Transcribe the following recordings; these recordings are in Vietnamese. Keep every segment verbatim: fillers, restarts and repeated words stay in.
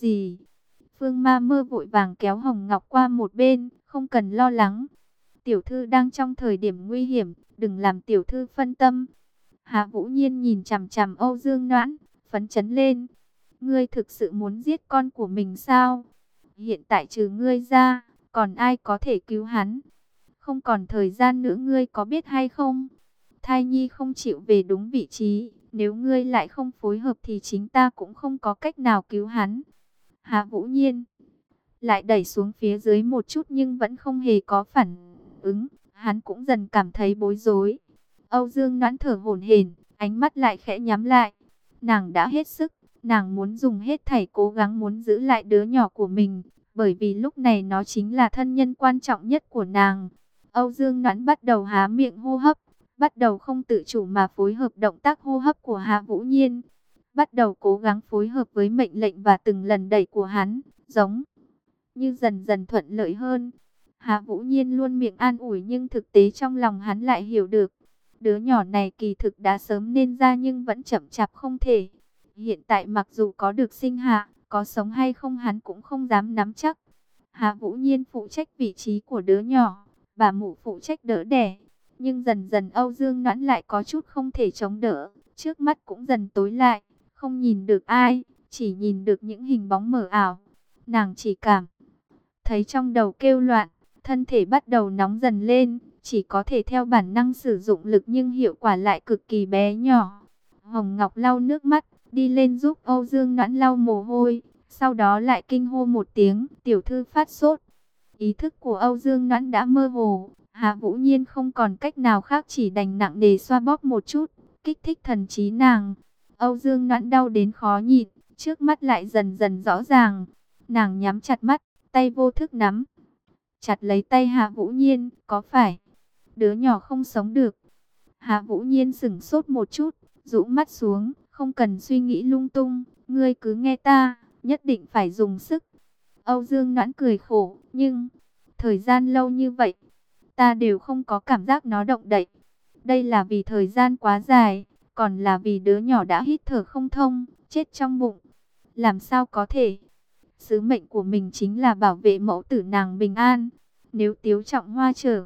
gì? Phương Ma Mơ vội vàng kéo Hồng Ngọc qua một bên, không cần lo lắng. Tiểu thư đang trong thời điểm nguy hiểm, đừng làm tiểu thư phân tâm. Hạ Vũ Nhiên nhìn chằm chằm Âu Dương Noãn, phấn chấn lên. Ngươi thực sự muốn giết con của mình sao? Hiện tại trừ ngươi ra, còn ai có thể cứu hắn? Không còn thời gian nữa, ngươi có biết hay không? Thai nhi không chịu về đúng vị trí, nếu ngươi lại không phối hợp thì chính ta cũng không có cách nào cứu hắn. Hạ Vũ Nhiên lại đẩy xuống phía dưới một chút nhưng vẫn không hề có phản ứng, hắn cũng dần cảm thấy bối rối. Âu Dương Noãn thở hổn hển, ánh mắt lại khẽ nhắm lại. Nàng đã hết sức, nàng muốn dùng hết thảy cố gắng muốn giữ lại đứa nhỏ của mình, bởi vì lúc này nó chính là thân nhân quan trọng nhất của nàng. Âu Dương Noãn bắt đầu há miệng hô hấp, bắt đầu không tự chủ mà phối hợp động tác hô hấp của Hạ Vũ Nhiên, bắt đầu cố gắng phối hợp với mệnh lệnh và từng lần đẩy của hắn, giống như dần dần thuận lợi hơn. Hạ Vũ Nhiên luôn miệng an ủi nhưng thực tế trong lòng hắn lại hiểu được. Đứa nhỏ này kỳ thực đã sớm nên ra nhưng vẫn chậm chạp không thể. Hiện tại mặc dù có được sinh hạ, có sống hay không hắn cũng không dám nắm chắc. Hạ Vũ Nhiên phụ trách vị trí của đứa nhỏ, bà mụ phụ trách đỡ đẻ. Nhưng dần dần Âu Dương Noãn lại có chút không thể chống đỡ, trước mắt cũng dần tối lại, không nhìn được ai, chỉ nhìn được những hình bóng mờ ảo. Nàng chỉ cảm thấy trong đầu kêu loạn, thân thể bắt đầu nóng dần lên, chỉ có thể theo bản năng sử dụng lực nhưng hiệu quả lại cực kỳ bé nhỏ. Hồng Ngọc lau nước mắt, đi lên giúp Âu Dương Noãn lau mồ hôi, sau đó lại kinh hô một tiếng, tiểu thư phát sốt. Ý thức của Âu Dương Noãn đã mơ hồ, Hạ Vũ Nhiên không còn cách nào khác chỉ đành nặng nề xoa bóp một chút, kích thích thần trí nàng. Âu Dương Noãn đau đến khó nhịn, trước mắt lại dần dần rõ ràng. Nàng nhắm chặt mắt, tay vô thức nắm chặt lấy tay Hạ Vũ Nhiên, có phải đứa nhỏ không sống được? Hạ Vũ Nhiên sững sốt một chút, rũ mắt xuống, không cần suy nghĩ lung tung, ngươi cứ nghe ta, nhất định phải dùng sức. Âu Dương Noãn cười khổ, nhưng thời gian lâu như vậy, ta đều không có cảm giác nó động đậy. Đây là vì thời gian quá dài, còn là vì đứa nhỏ đã hít thở không thông, chết trong bụng. Làm sao có thể? Sứ mệnh của mình chính là bảo vệ mẫu tử nàng bình an. Nếu Tiếu Trọng Hoa trở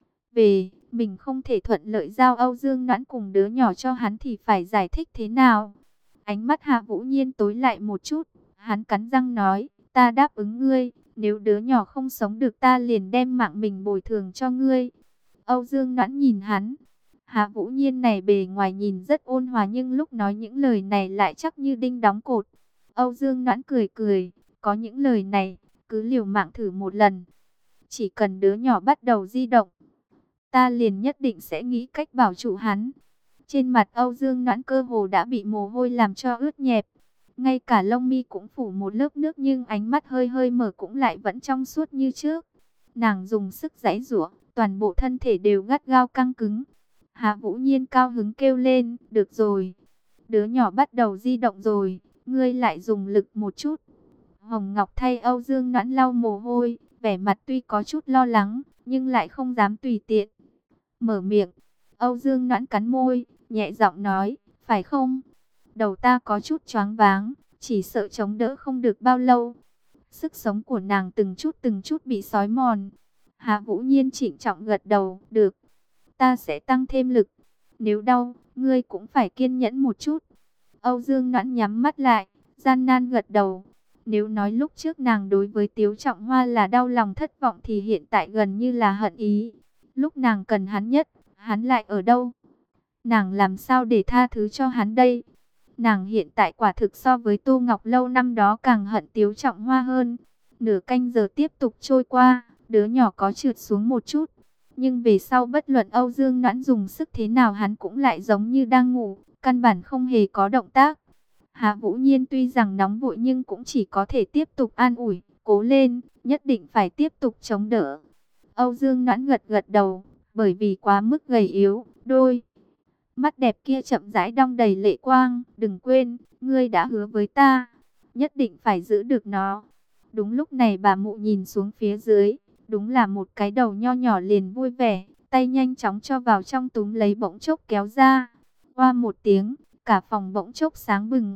về, mình không thể thuận lợi giao Âu Dương Noãn cùng đứa nhỏ cho hắn thì phải giải thích thế nào? Ánh mắt Hạ Vũ Nhiên tối lại một chút, hắn cắn răng nói, ta đáp ứng ngươi, nếu đứa nhỏ không sống được ta liền đem mạng mình bồi thường cho ngươi. Âu Dương Noãn nhìn hắn, Hạ Vũ Nhiên này bề ngoài nhìn rất ôn hòa nhưng lúc nói những lời này lại chắc như đinh đóng cột. Âu Dương Noãn cười cười, có những lời này, cứ liều mạng thử một lần. Chỉ cần đứa nhỏ bắt đầu di động, ta liền nhất định sẽ nghĩ cách bảo trụ hắn. Trên mặt Âu Dương Noãn cơ hồ đã bị mồ hôi làm cho ướt nhẹp. Ngay cả lông mi cũng phủ một lớp nước nhưng ánh mắt hơi hơi mở cũng lại vẫn trong suốt như trước. Nàng dùng sức giãy giụa, toàn bộ thân thể đều gắt gao căng cứng. Hạ Vũ Nhiên cao hứng kêu lên, được rồi. Đứa nhỏ bắt đầu di động rồi, ngươi lại dùng lực một chút. Hồng Ngọc thay Âu Dương Noãn lau mồ hôi, vẻ mặt tuy có chút lo lắng, nhưng lại không dám tùy tiện mở miệng. Âu Dương Noãn cắn môi, nhẹ giọng nói, phải không? Đầu ta có chút choáng váng, chỉ sợ chống đỡ không được bao lâu. Sức sống của nàng từng chút từng chút bị xói mòn. Hạ Vũ Nhiên trịnh trọng gật đầu, được. Ta sẽ tăng thêm lực. Nếu đau, ngươi cũng phải kiên nhẫn một chút. Âu Dương Noãn nhắm mắt lại, gian nan gật đầu. Nếu nói lúc trước nàng đối với Tiếu Trọng Hoa là đau lòng thất vọng thì hiện tại gần như là hận ý. Lúc nàng cần hắn nhất, hắn lại ở đâu? Nàng làm sao để tha thứ cho hắn đây? Nàng hiện tại quả thực so với Tô Ngọc Lâu năm đó càng hận Tiếu Trọng Hoa hơn. Nửa canh giờ tiếp tục trôi qua, đứa nhỏ có trượt xuống một chút. Nhưng về sau bất luận Âu Dương Noãn dùng sức thế nào hắn cũng lại giống như đang ngủ, căn bản không hề có động tác. Hạ Vũ Nhiên tuy rằng nóng vội nhưng cũng chỉ có thể tiếp tục an ủi, cố lên, nhất định phải tiếp tục chống đỡ. Âu Dương Noãn gật gật đầu, bởi vì quá mức gầy yếu, đôi mắt đẹp kia chậm rãi đong đầy lệ quang, đừng quên, ngươi đã hứa với ta, nhất định phải giữ được nó. Đúng lúc này bà mụ nhìn xuống phía dưới, đúng là một cái đầu nho nhỏ liền vui vẻ, tay nhanh chóng cho vào trong túm lấy bỗng chốc kéo ra. Qua một tiếng, cả phòng bỗng chốc sáng bừng.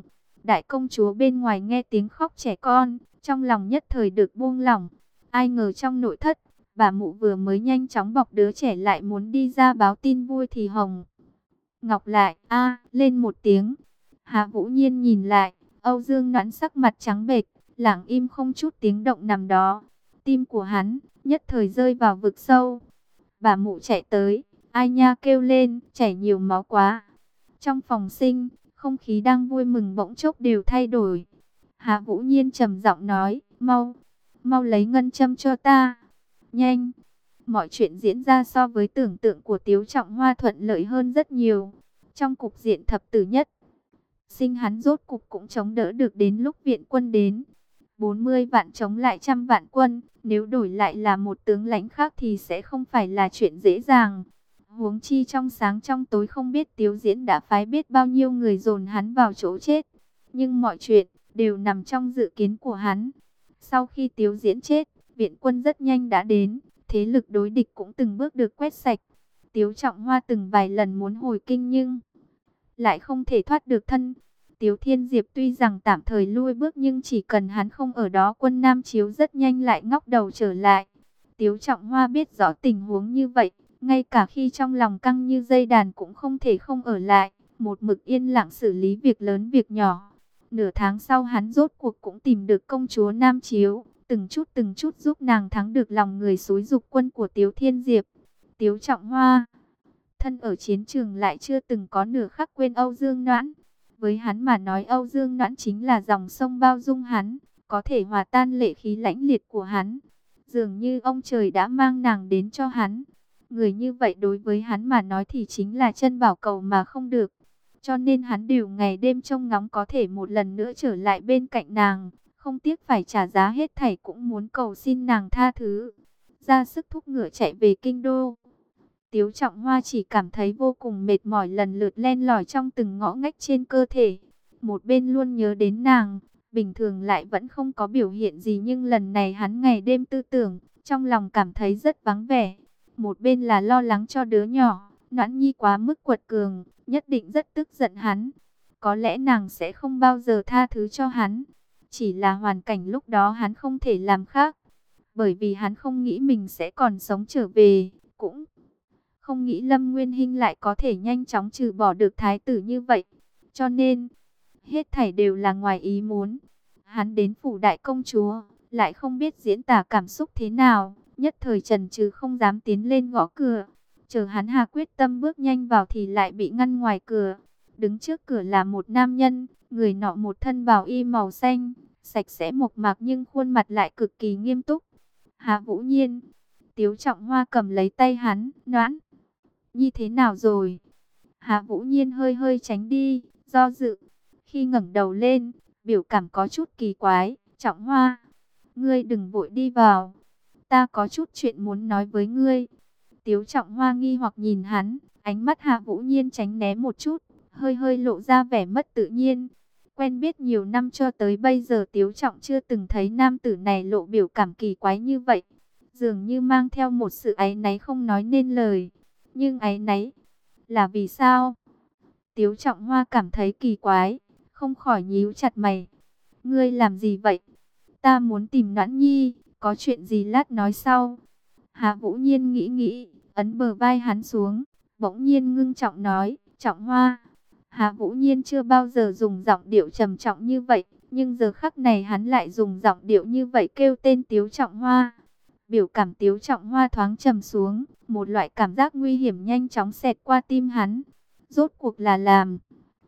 đại công chúa bên ngoài nghe tiếng khóc trẻ con, trong lòng nhất thời được buông lỏng. Ai ngờ trong nội thất, bà mụ vừa mới nhanh chóng bọc đứa trẻ lại muốn đi ra báo tin vui thì Hồng Ngọc lại a lên một tiếng. Hạ Vũ Nhiên nhìn lại, Âu Dương Noãn sắc mặt trắng bệch, lặng im không chút tiếng động nằm đó. Tim của hắn nhất thời rơi vào vực sâu. Bà mụ chạy tới, ai nha kêu lên, chảy nhiều máu quá. Trong phòng sinh, không khí đang vui mừng bỗng chốc đều thay đổi. Hạ Vũ Nhiên trầm giọng nói, mau, mau lấy ngân châm cho ta. Nhanh. Mọi chuyện diễn ra so với tưởng tượng của Tiếu Trọng Hoa thuận lợi hơn rất nhiều. Trong cục diện thập tử nhất sinh, hắn rốt cục cũng chống đỡ được đến lúc viện quân đến. bốn mươi vạn chống lại trăm vạn quân, nếu đổi lại là một tướng lãnh khác thì sẽ không phải là chuyện dễ dàng. Huống chi trong sáng trong tối không biết Tiếu Diễn đã phái biết bao nhiêu người dồn hắn vào chỗ chết. Nhưng mọi chuyện đều nằm trong dự kiến của hắn. Sau khi Tiếu Diễn chết, viện quân rất nhanh đã đến, thế lực đối địch cũng từng bước được quét sạch. Tiếu Trọng Hoa từng vài lần muốn hồi kinh nhưng lại không thể thoát được thân. Tiếu Thiên Diệp tuy rằng tạm thời lui bước nhưng chỉ cần hắn không ở đó, quân Nam Chiếu rất nhanh lại ngóc đầu trở lại. Tiếu Trọng Hoa biết rõ tình huống như vậy, ngay cả khi trong lòng căng như dây đàn cũng không thể không ở lại, một mực yên lặng xử lý việc lớn việc nhỏ. Nửa tháng sau hắn rốt cuộc cũng tìm được công chúa Nam Chiếu, từng chút từng chút giúp nàng thắng được lòng người xúi giục quân của Tiếu Thiên Diệp. Tiếu Trọng Hoa thân ở chiến trường lại chưa từng có nửa khắc quên Âu Dương Noãn. Với hắn mà nói, Âu Dương Noãn chính là dòng sông bao dung hắn, có thể hòa tan lệ khí lãnh liệt của hắn. Dường như ông trời đã mang nàng đến cho hắn. Người như vậy đối với hắn mà nói thì chính là chân bảo cầu mà không được. Cho nên hắn đều ngày đêm trông ngóng có thể một lần nữa trở lại bên cạnh nàng, không tiếc phải trả giá hết thảy cũng muốn cầu xin nàng tha thứ. Ra sức thúc ngựa chạy về kinh đô. Tiếu Trọng Hoa chỉ cảm thấy vô cùng mệt mỏi, lần lượt len lỏi trong từng ngõ ngách trên cơ thể. Một bên luôn nhớ đến nàng, bình thường lại vẫn không có biểu hiện gì, nhưng lần này hắn ngày đêm tư tưởng, trong lòng cảm thấy rất vắng vẻ. Một bên là lo lắng cho đứa nhỏ, Noãn Nhi quá mức quật cường, nhất định rất tức giận hắn. Có lẽ nàng sẽ không bao giờ tha thứ cho hắn. Chỉ là hoàn cảnh lúc đó hắn không thể làm khác. Bởi vì hắn không nghĩ mình sẽ còn sống trở về, cũng không nghĩ Lâm Nguyên Hinh lại có thể nhanh chóng trừ bỏ được thái tử như vậy. Cho nên, hết thảy đều là ngoài ý muốn. Hắn đến phủ đại công chúa, lại không biết diễn tả cảm xúc thế nào, nhất thời chần chừ không dám tiến lên gõ cửa. Chờ hắn hà quyết tâm bước nhanh vào thì lại bị ngăn ngoài cửa. Đứng trước cửa là một nam nhân, người nọ một thân bào y màu xanh, sạch sẽ mộc mạc nhưng khuôn mặt lại cực kỳ nghiêm túc. Hạ Vũ Nhiên. Tiếu Trọng Hoa cầm lấy tay hắn, Noãn Nhi thế nào rồi? Hạ Vũ Nhiên hơi hơi tránh đi, do dự. Khi ngẩng đầu lên, biểu cảm có chút kỳ quái. Trọng Hoa, ngươi đừng vội đi vào. Ta có chút chuyện muốn nói với ngươi. Tiếu Trọng Hoa nghi hoặc nhìn hắn, ánh mắt Hạ Vũ Nhiên tránh né một chút, hơi hơi lộ ra vẻ mất tự nhiên. Quen biết nhiều năm cho tới bây giờ Tiếu Trọng chưa từng thấy nam tử này lộ biểu cảm kỳ quái như vậy. Dường như mang theo một sự áy náy không nói nên lời. Nhưng áy náy là vì sao? Tiếu Trọng Hoa cảm thấy kỳ quái, không khỏi nhíu chặt mày. Ngươi làm gì vậy? Ta muốn tìm Noãn Nhi, có chuyện gì lát nói sau. Hạ Vũ Nhiên nghĩ nghĩ, ấn bờ vai hắn xuống, bỗng nhiên ngưng trọng nói, Trọng Hoa. Hạ Vũ Nhiên chưa bao giờ dùng giọng điệu trầm trọng như vậy, nhưng giờ khắc này hắn lại dùng giọng điệu như vậy kêu tên Tiếu Trọng Hoa. Biểu cảm Tiếu Trọng Hoa thoáng trầm xuống, một loại cảm giác nguy hiểm nhanh chóng xẹt qua tim hắn. Rốt cuộc là làm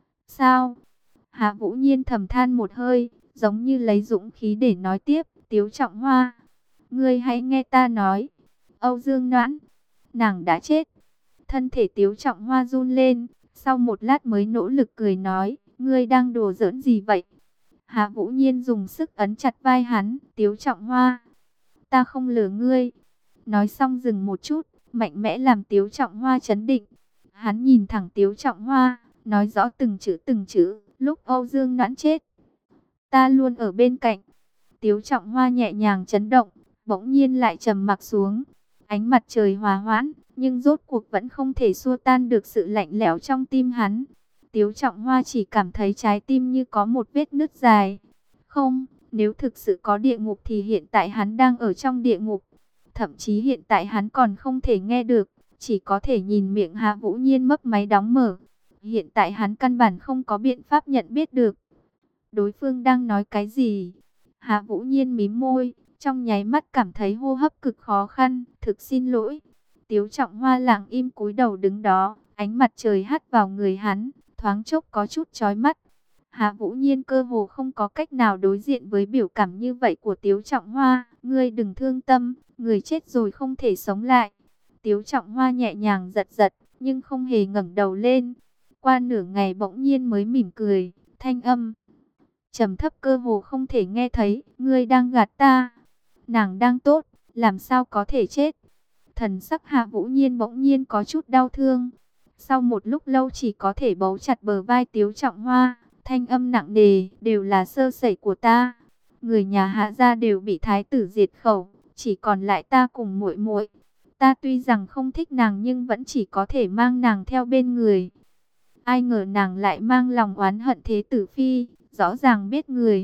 sao? Hạ Vũ Nhiên thầm than một hơi, giống như lấy dũng khí để nói tiếp. Tiếu Trọng Hoa, ngươi hãy nghe ta nói. Âu Dương Noãn, nàng đã chết. Thân thể Tiếu Trọng Hoa run lên, sau một lát mới nỗ lực cười nói, ngươi đang đùa giỡn gì vậy? Hạ Vũ Nhiên dùng sức ấn chặt vai hắn. Tiếu Trọng Hoa, ta không lừa ngươi. Nói xong dừng một chút, mạnh mẽ làm Tiếu Trọng Hoa chấn định. Hắn nhìn thẳng Tiếu Trọng Hoa, nói rõ từng chữ từng chữ. Lúc Âu Dương Noãn chết, ta luôn ở bên cạnh. Tiếu Trọng Hoa nhẹ nhàng chấn động, bỗng nhiên lại trầm mặc xuống. Ánh mặt trời hòa hoãn, nhưng rốt cuộc vẫn không thể xua tan được sự lạnh lẽo trong tim hắn. Tiếu Trọng Hoa chỉ cảm thấy trái tim như có một vết nứt dài. Không, nếu thực sự có địa ngục thì hiện tại hắn đang ở trong địa ngục. Thậm chí hiện tại hắn còn không thể nghe được, chỉ có thể nhìn miệng Hạ Vũ Nhiên mấp máy đóng mở. Hiện tại hắn căn bản không có biện pháp nhận biết được đối phương đang nói cái gì. Hạ Vũ Nhiên mím môi, trong nháy mắt cảm thấy hô hấp cực khó khăn, thực xin lỗi. Tiếu Trọng Hoa lặng im cúi đầu đứng đó, ánh mặt trời hắt vào người hắn, thoáng chốc có chút chói mắt. Hạ Vũ Nhiên cơ hồ không có cách nào đối diện với biểu cảm như vậy của Tiếu Trọng Hoa. Ngươi đừng thương tâm, người chết rồi không thể sống lại. Tiếu Trọng Hoa nhẹ nhàng giật giật, nhưng không hề ngẩng đầu lên. Qua nửa ngày bỗng nhiên mới mỉm cười, thanh âm trầm thấp cơ hồ không thể nghe thấy. Ngươi đang gạt ta. Nàng đang tốt, làm sao có thể chết. Thần sắc Hạ Vũ Nhiên bỗng nhiên có chút đau thương. Sau một lúc lâu chỉ có thể bấu chặt bờ vai Tiếu Trọng Hoa, thanh âm nặng nề, đều là sơ sẩy của ta. Người nhà Hạ gia đều bị thái tử diệt khẩu, chỉ còn lại ta cùng muội muội. Ta tuy rằng không thích nàng nhưng vẫn chỉ có thể mang nàng theo bên người. Ai ngờ nàng lại mang lòng oán hận thế tử phi, rõ ràng biết người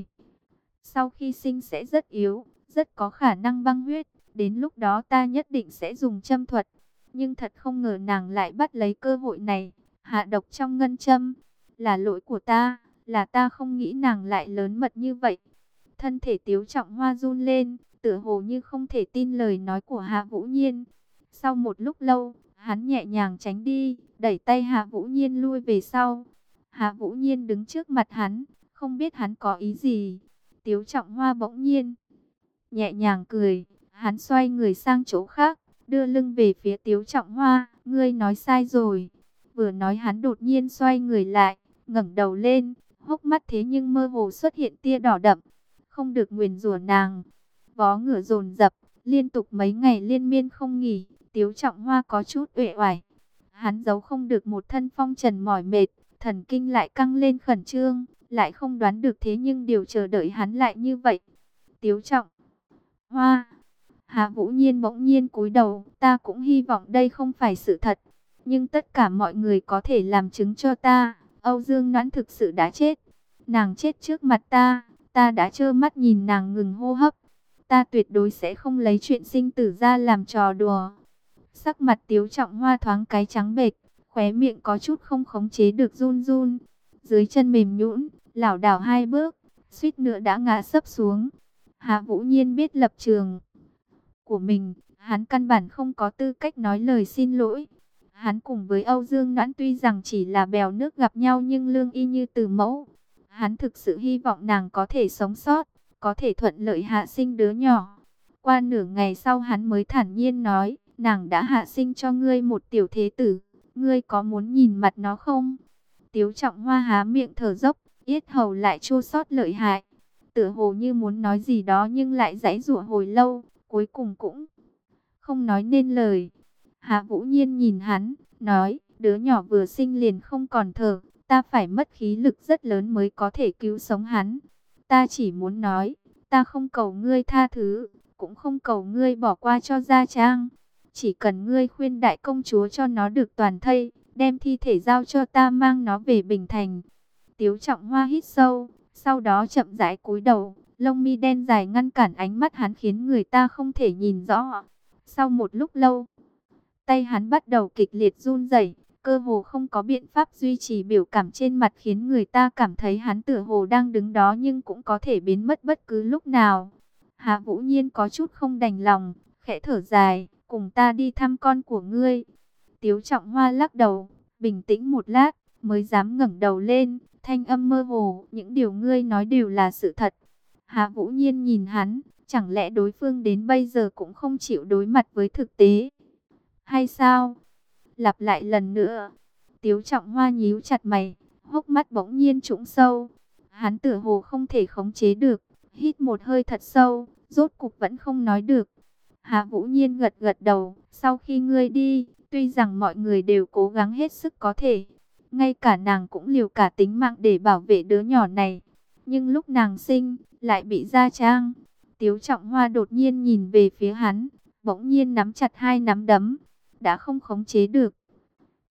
sau khi sinh sẽ rất yếu, rất có khả năng băng huyết. Đến lúc đó ta nhất định sẽ dùng châm thuật. Nhưng thật không ngờ nàng lại bắt lấy cơ hội này, hạ độc trong ngân châm. Là lỗi của ta, là ta không nghĩ nàng lại lớn mật như vậy. Thân thể Tiếu Trọng Hoa run lên, tựa hồ như không thể tin lời nói của Hạ Vũ Nhiên. Sau một lúc lâu, hắn nhẹ nhàng tránh đi, đẩy tay Hạ Vũ Nhiên lui về sau. Hạ Vũ Nhiên đứng trước mặt hắn, không biết hắn có ý gì. Tiếu Trọng Hoa bỗng nhiên nhẹ nhàng cười, hắn xoay người sang chỗ khác, đưa lưng về phía Tiếu Trọng Hoa. Ngươi nói sai rồi. Vừa nói hắn đột nhiên xoay người lại, ngẩng đầu lên, hốc mắt thế nhưng mơ hồ xuất hiện tia đỏ đậm. Không được nguyền rủa nàng. Vó ngựa dồn dập, liên tục mấy ngày liên miên không nghỉ. Tiếu Trọng Hoa có chút uể oải. Hắn giấu không được một thân phong trần mỏi mệt, thần kinh lại căng lên khẩn trương, lại không đoán được thế nhưng điều chờ đợi hắn lại như vậy. Tiếu Trọng Hoa. Hạ Vũ Nhiên bỗng nhiên cúi đầu, ta cũng hy vọng đây không phải sự thật, nhưng tất cả mọi người có thể làm chứng cho ta, Âu Dương Noãn thực sự đã chết. Nàng chết trước mặt ta, ta đã trơ mắt nhìn nàng ngừng hô hấp. Ta tuyệt đối sẽ không lấy chuyện sinh tử ra làm trò đùa. Sắc mặt Tiếu Trọng Hoa thoáng cái trắng bệch, khóe miệng có chút không khống chế được run run. Dưới chân mềm nhũn, lảo đảo hai bước, suýt nữa đã ngã sấp xuống. Hạ Vũ Nhiên biết lập trường của mình, hắn căn bản không có tư cách nói lời xin lỗi. Hắn cùng với Âu Dương Noãn tuy rằng chỉ là bèo nước gặp nhau nhưng lương y như từ mẫu. Hắn thực sự hy vọng nàng có thể sống sót, có thể thuận lợi hạ sinh đứa nhỏ. Qua nửa ngày sau hắn mới thản nhiên nói, nàng đã hạ sinh cho ngươi một tiểu thế tử, ngươi có muốn nhìn mặt nó không? Tiếu Trọng Hoa há miệng thở dốc, yết hầu lại chua xót lợi hại. Tựa hồ như muốn nói gì đó nhưng lại giãy giụa hồi lâu, cuối cùng cũng không nói nên lời. Hạ Vũ Nhiên nhìn hắn, nói, đứa nhỏ vừa sinh liền không còn thở, ta phải mất khí lực rất lớn mới có thể cứu sống hắn. Ta chỉ muốn nói, ta không cầu ngươi tha thứ, cũng không cầu ngươi bỏ qua cho Gia Trang. Chỉ cần ngươi khuyên đại công chúa cho nó được toàn thây, đem thi thể giao cho ta mang nó về Bình Thành. Tiếu Trọng Hoa hít sâu, sau đó chậm rãi cúi đầu, lông mi đen dài ngăn cản ánh mắt hắn khiến người ta không thể nhìn rõ. Sau một lúc lâu, tay hắn bắt đầu kịch liệt run rẩy, cơ hồ không có biện pháp duy trì biểu cảm trên mặt khiến người ta cảm thấy hắn tựa hồ đang đứng đó nhưng cũng có thể biến mất bất cứ lúc nào. Hạ Vũ Nhiên có chút không đành lòng, khẽ thở dài, cùng ta đi thăm con của ngươi. Tiếu Trọng Hoa lắc đầu, bình tĩnh một lát, mới dám ngẩng đầu lên, thanh âm mơ hồ, những điều ngươi nói đều là sự thật. Hạ Vũ Nhiên nhìn hắn, chẳng lẽ đối phương đến bây giờ cũng không chịu đối mặt với thực tế? Hay sao? Lặp lại lần nữa. Tiếu Trọng Hoa nhíu chặt mày, hốc mắt bỗng nhiên trũng sâu. Hắn tựa hồ không thể khống chế được, hít một hơi thật sâu, rốt cục vẫn không nói được. Hạ Vũ Nhiên gật gật đầu, sau khi ngươi đi, tuy rằng mọi người đều cố gắng hết sức có thể, ngay cả nàng cũng liều cả tính mạng để bảo vệ đứa nhỏ này. Nhưng lúc nàng sinh, lại bị Gia Trang. Tiếu Trọng Hoa đột nhiên nhìn về phía hắn, bỗng nhiên nắm chặt hai nắm đấm, đã không khống chế được.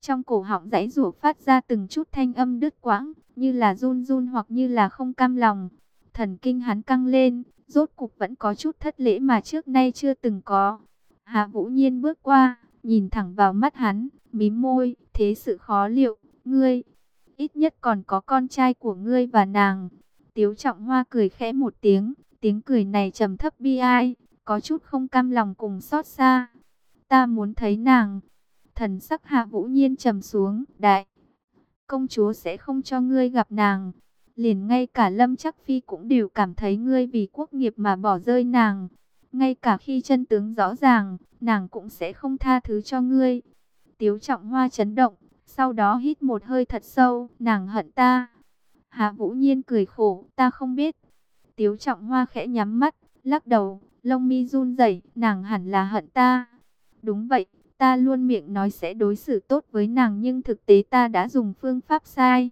Trong cổ họng giãy giụa phát ra từng chút thanh âm đứt quãng, như là run run hoặc như là không cam lòng. Thần kinh hắn căng lên, rốt cục vẫn có chút thất lễ mà trước nay chưa từng có. Hạ Vũ Nhiên bước qua, nhìn thẳng vào mắt hắn, mím môi, thế sự khó liệu, ngươi, ít nhất còn có con trai của ngươi và nàng. Tiếu Trọng Hoa cười khẽ một tiếng, tiếng cười này trầm thấp bi ai, có chút không cam lòng cùng xót xa. Ta muốn thấy nàng. Thần sắc Hạ Vũ Nhiên trầm xuống, đại công chúa sẽ không cho ngươi gặp nàng. Liền ngay cả Lâm Chắc Phi cũng đều cảm thấy ngươi vì quốc nghiệp mà bỏ rơi nàng. Ngay cả khi chân tướng rõ ràng, nàng cũng sẽ không tha thứ cho ngươi. Tiếu Trọng Hoa chấn động, sau đó hít một hơi thật sâu, nàng hận ta. Hạ Vũ Nhiên cười khổ, ta không biết. Tiếu Trọng Hoa khẽ nhắm mắt, lắc đầu, lông mi run rẩy, nàng hẳn là hận ta. Đúng vậy, ta luôn miệng nói sẽ đối xử tốt với nàng nhưng thực tế ta đã dùng phương pháp sai.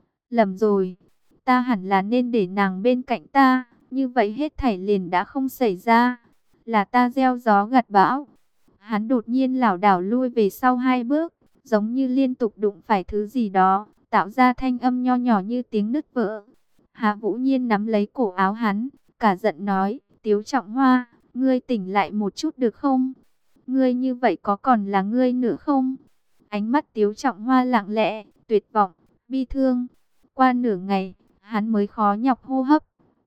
Lầm rồi, ta hẳn là nên để nàng bên cạnh ta, như vậy hết thảy liền đã không xảy ra. Là ta gieo gió gặt bão. Hắn đột nhiên lảo đảo lui về sau hai bước, giống như liên tục đụng phải thứ gì đó, tạo ra thanh âm nho nhỏ như tiếng nứt vỡ. Hạ Vũ Nhiên nắm lấy cổ áo hắn, cả giận nói, Tiếu Trọng Hoa, ngươi tỉnh lại một chút được không? Ngươi như vậy có còn là ngươi nữa không? Ánh mắt Tiếu Trọng Hoa lặng lẽ, tuyệt vọng, bi thương. Qua nửa ngày, hắn mới khó nhọc hô hấp.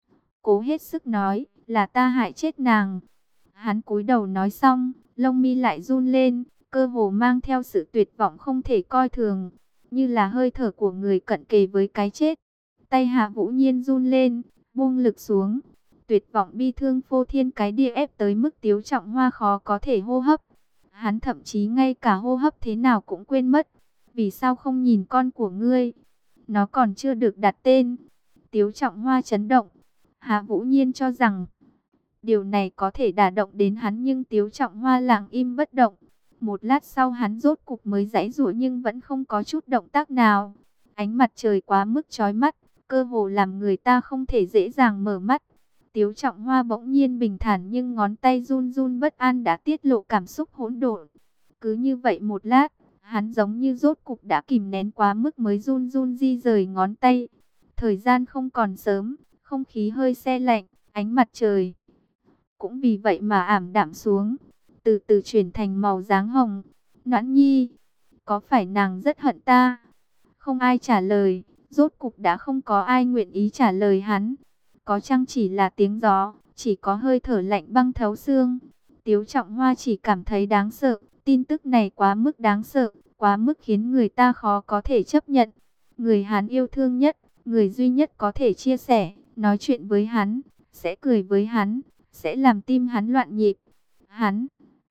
Cố hết sức nói, là ta hại chết nàng. Hắn cúi đầu nói xong, lông mi lại run lên, cơ hồ mang theo sự tuyệt vọng không thể coi thường, như là hơi thở của người cận kề với cái chết. Tay Hạ Vũ Nhiên run lên, buông lực xuống. Tuyệt vọng bi thương phô thiên cái địa ép tới mức Tiếu Trọng Hoa khó có thể hô hấp. Hắn thậm chí ngay cả hô hấp thế nào cũng quên mất. Vì sao không nhìn con của ngươi? Nó còn chưa được đặt tên. Tiếu Trọng Hoa chấn động. Hạ Vũ Nhiên cho rằng điều này có thể đả động đến hắn, nhưng Tiếu Trọng Hoa lặng im bất động. Một lát sau hắn rốt cục mới giãy giụa nhưng vẫn không có chút động tác nào. Ánh mặt trời quá mức chói mắt, cơ hồ làm người ta không thể dễ dàng mở mắt. Tiếu Trọng Hoa bỗng nhiên bình thản nhưng ngón tay run run bất an đã tiết lộ cảm xúc hỗn độn. Cứ như vậy một lát, hắn giống như rốt cục đã kìm nén quá mức mới run run di rời ngón tay. Thời gian không còn sớm, không khí hơi se lạnh, ánh mặt trời cũng vì vậy mà ảm đạm xuống, từ từ chuyển thành màu dáng hồng. Noãn Nhi, có phải nàng rất hận ta? Không ai trả lời, rốt cục đã không có ai nguyện ý trả lời hắn. Có chăng chỉ là tiếng gió, chỉ có hơi thở lạnh băng thấu xương. Tiếu Trọng Hoa chỉ cảm thấy đáng sợ, tin tức này quá mức đáng sợ, quá mức khiến người ta khó có thể chấp nhận. Người hắn yêu thương nhất, người duy nhất có thể chia sẻ, nói chuyện với hắn, sẽ cười với hắn, sẽ làm tim hắn loạn nhịp. Hắn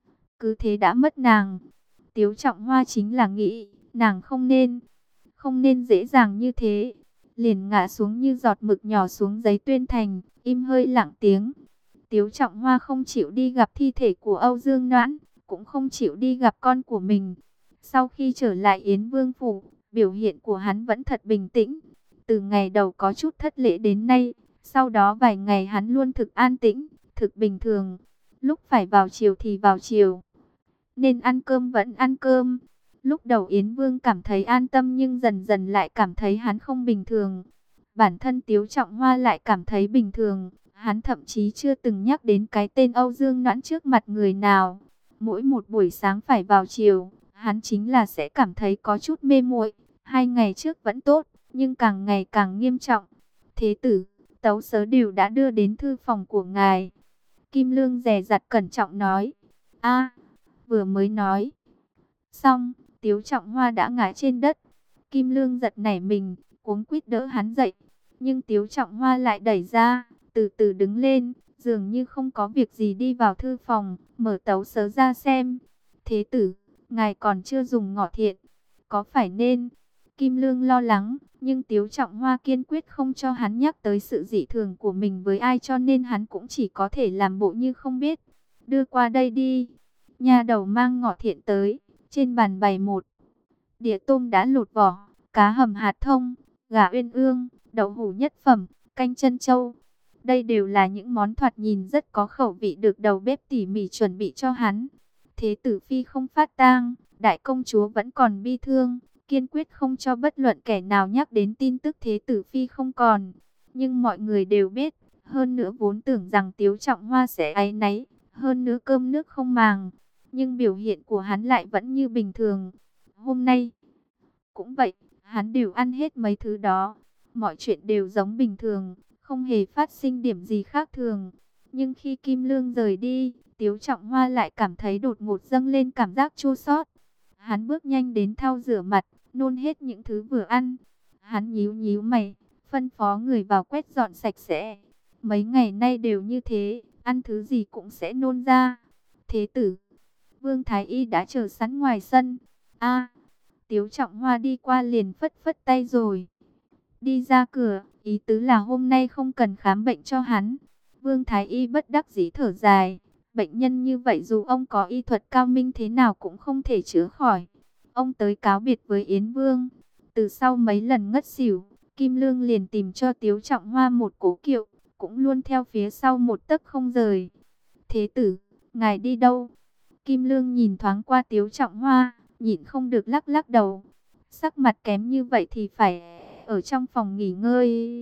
cứ thế đã mất nàng. Tiếu Trọng Hoa chính là nghĩ, nàng không nên, không nên dễ dàng như thế. Liền ngã xuống như giọt mực nhỏ xuống giấy tuyên thành, im hơi lặng tiếng. Tiếu Trọng Hoa không chịu đi gặp thi thể của Âu Dương Noãn, cũng không chịu đi gặp con của mình. Sau khi trở lại Yến Vương Phủ, biểu hiện của hắn vẫn thật bình tĩnh. Từ ngày đầu có chút thất lễ đến nay, sau đó vài ngày hắn luôn thực an tĩnh, thực bình thường. Lúc phải vào chiều thì vào chiều, nên ăn cơm vẫn ăn cơm. Lúc đầu Yến Vương cảm thấy an tâm nhưng dần dần lại cảm thấy hắn không bình thường. Bản thân Tiếu Trọng Hoa lại cảm thấy bình thường. Hắn thậm chí chưa từng nhắc đến cái tên Âu Dương Noãn trước mặt người nào. Mỗi một buổi sáng phải vào chiều, hắn chính là sẽ cảm thấy có chút mê muội. Hai ngày trước vẫn tốt, nhưng càng ngày càng nghiêm trọng. Thế tử, tấu sớ đều đã đưa đến thư phòng của ngài. Kim Lương dè dặt cẩn trọng nói. A, vừa mới nói xong, Tiếu Trọng Hoa đã ngã trên đất. Kim Lương giật nảy mình, cuống quýt đỡ hắn dậy. Nhưng Tiếu Trọng Hoa lại đẩy ra, từ từ đứng lên, dường như không có việc gì đi vào thư phòng, mở tấu sớ ra xem. Thế tử, ngài còn chưa dùng ngọ thiện, có phải nên? Kim Lương lo lắng, nhưng Tiếu Trọng Hoa kiên quyết không cho hắn nhắc tới sự dị thường của mình với ai, cho nên hắn cũng chỉ có thể làm bộ như không biết. Đưa qua đây đi. Nha đầu mang ngọ thiện tới. Trên bàn bày một đĩa tôm đã lột vỏ, cá hầm hạt thông, gà uyên ương, đậu hũ nhất phẩm, canh chân châu. Đây đều là những món thoạt nhìn rất có khẩu vị được đầu bếp tỉ mỉ chuẩn bị cho hắn. Thế tử phi không phát tang, Đại công chúa vẫn còn bi thương, kiên quyết không cho bất luận kẻ nào nhắc đến tin tức Thế tử phi không còn. Nhưng mọi người đều biết, hơn nữa vốn tưởng rằng Tiếu Trọng Hoa sẽ áy náy, hơn nữa cơm nước không màng. Nhưng biểu hiện của hắn lại vẫn như bình thường. Hôm nay cũng vậy, hắn đều ăn hết mấy thứ đó. Mọi chuyện đều giống bình thường, không hề phát sinh điểm gì khác thường. Nhưng khi Kim Lương rời đi, Tiếu Trọng Hoa lại cảm thấy đột ngột dâng lên cảm giác chua xót. Hắn bước nhanh đến thau rửa mặt, nôn hết những thứ vừa ăn. Hắn nhíu nhíu mày, phân phó người vào quét dọn sạch sẽ. Mấy ngày nay đều như thế, ăn thứ gì cũng sẽ nôn ra. Thế tử, Vương Thái Y đã chờ sẵn ngoài sân. A, Tiếu Trọng Hoa đi qua liền phất phất tay rồi đi ra cửa, ý tứ là hôm nay không cần khám bệnh cho hắn. Vương Thái Y bất đắc dĩ thở dài, bệnh nhân như vậy dù ông có y thuật cao minh thế nào cũng không thể chữa khỏi. Ông tới cáo biệt với Yến Vương. Từ sau mấy lần ngất xỉu, Kim Lương liền tìm cho Tiếu Trọng Hoa một cố kiệu, cũng luôn theo phía sau một tấc không rời. Thế tử, ngài đi đâu? Kim Lương nhìn thoáng qua Tiếu Trọng Hoa, nhịn không được lắc lắc đầu. Sắc mặt kém như vậy thì phải ở trong phòng nghỉ ngơi.